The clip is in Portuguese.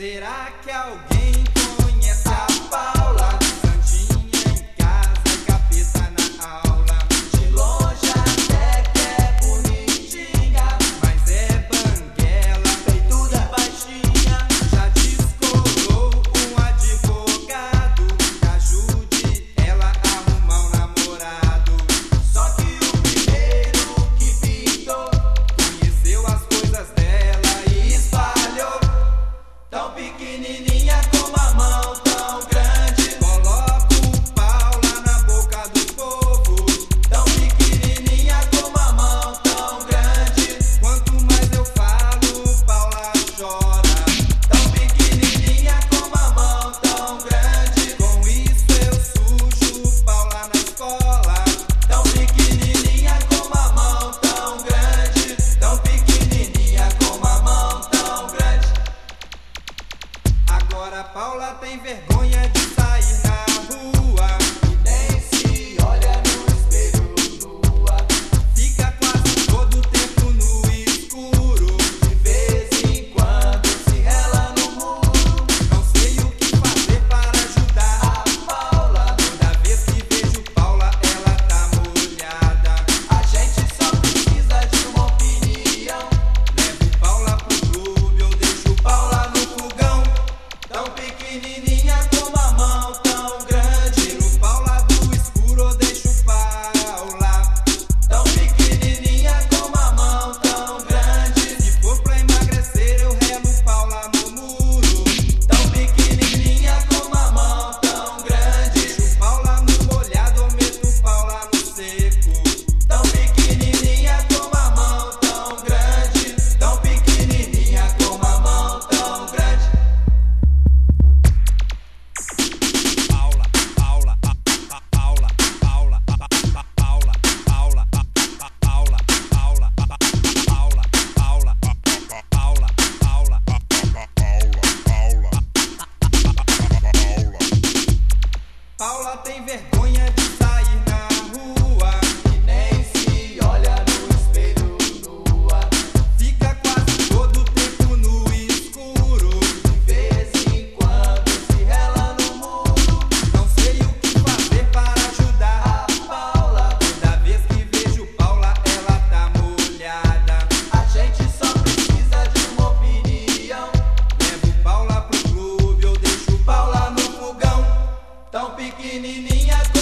Será que alguém conhece a Paula? Santinha em casa e capeta na aula. De longe até que é bonitinha, mas é banguela, peituda baixinha. Já descolou um advogado que ajude ela a arrumar um namorado. Só que o primeiro que pintou conheceu as coisas dela e espalhou. Tão pequenininha como a mão, tão grande. Coloco Paula na boca do povo. Tão pequenininha como a mão, tão grande. Quanto mais eu falo, Paula chora. Tão pequenininha como a mão, tão grande. Com isso eu sujo Paula na escola. Tão pequenininha como a mão, tão grande. Tão pequenininha como a mão, tão grande. Agora Paula tem vergonha de sair na rua e nem se olha no espelho nua. Fica quase todo o tempo no escuro, de vez em quando se rela no muro. Não sei o que fazer para ajudar a Paula. Toda vez que vejo Paula ela tá molhada. A gente só precisa de uma opinião. Levo Paula pro clube ou deixo Paula no fogão. Tão pequenininha como a mão, tão grande. Tiro Paula do escuro ou deixo Paula. Tão pequenininha como a mão, tão grande. Se for pra emagrecer eu relo Paula no muro. Tão pequenininha como a mão, tão grande. Deixo Paula no molhado ou meto Paula no seco. Tão pequenininha como a mão, tão grande. Tão pequenininha como a mão, tão grande. Paula, Paula, Paula, Paula, Paula, Paula, Paula, Paula, Paula, Paula, Paula, Paula. Paula tem vergonha de sair na rua e nem se olha no espelho nua. Fica quase todo o tempo no escuro, de vez em quando se rela no muro. Não sei o que fazer para ajudar a Paula. Toda vez que vejo Paula ela tá molhada. A gente só precisa de uma opinião. Levo Paula pro clube ou deixo Paula no fogão. Tão pequenininha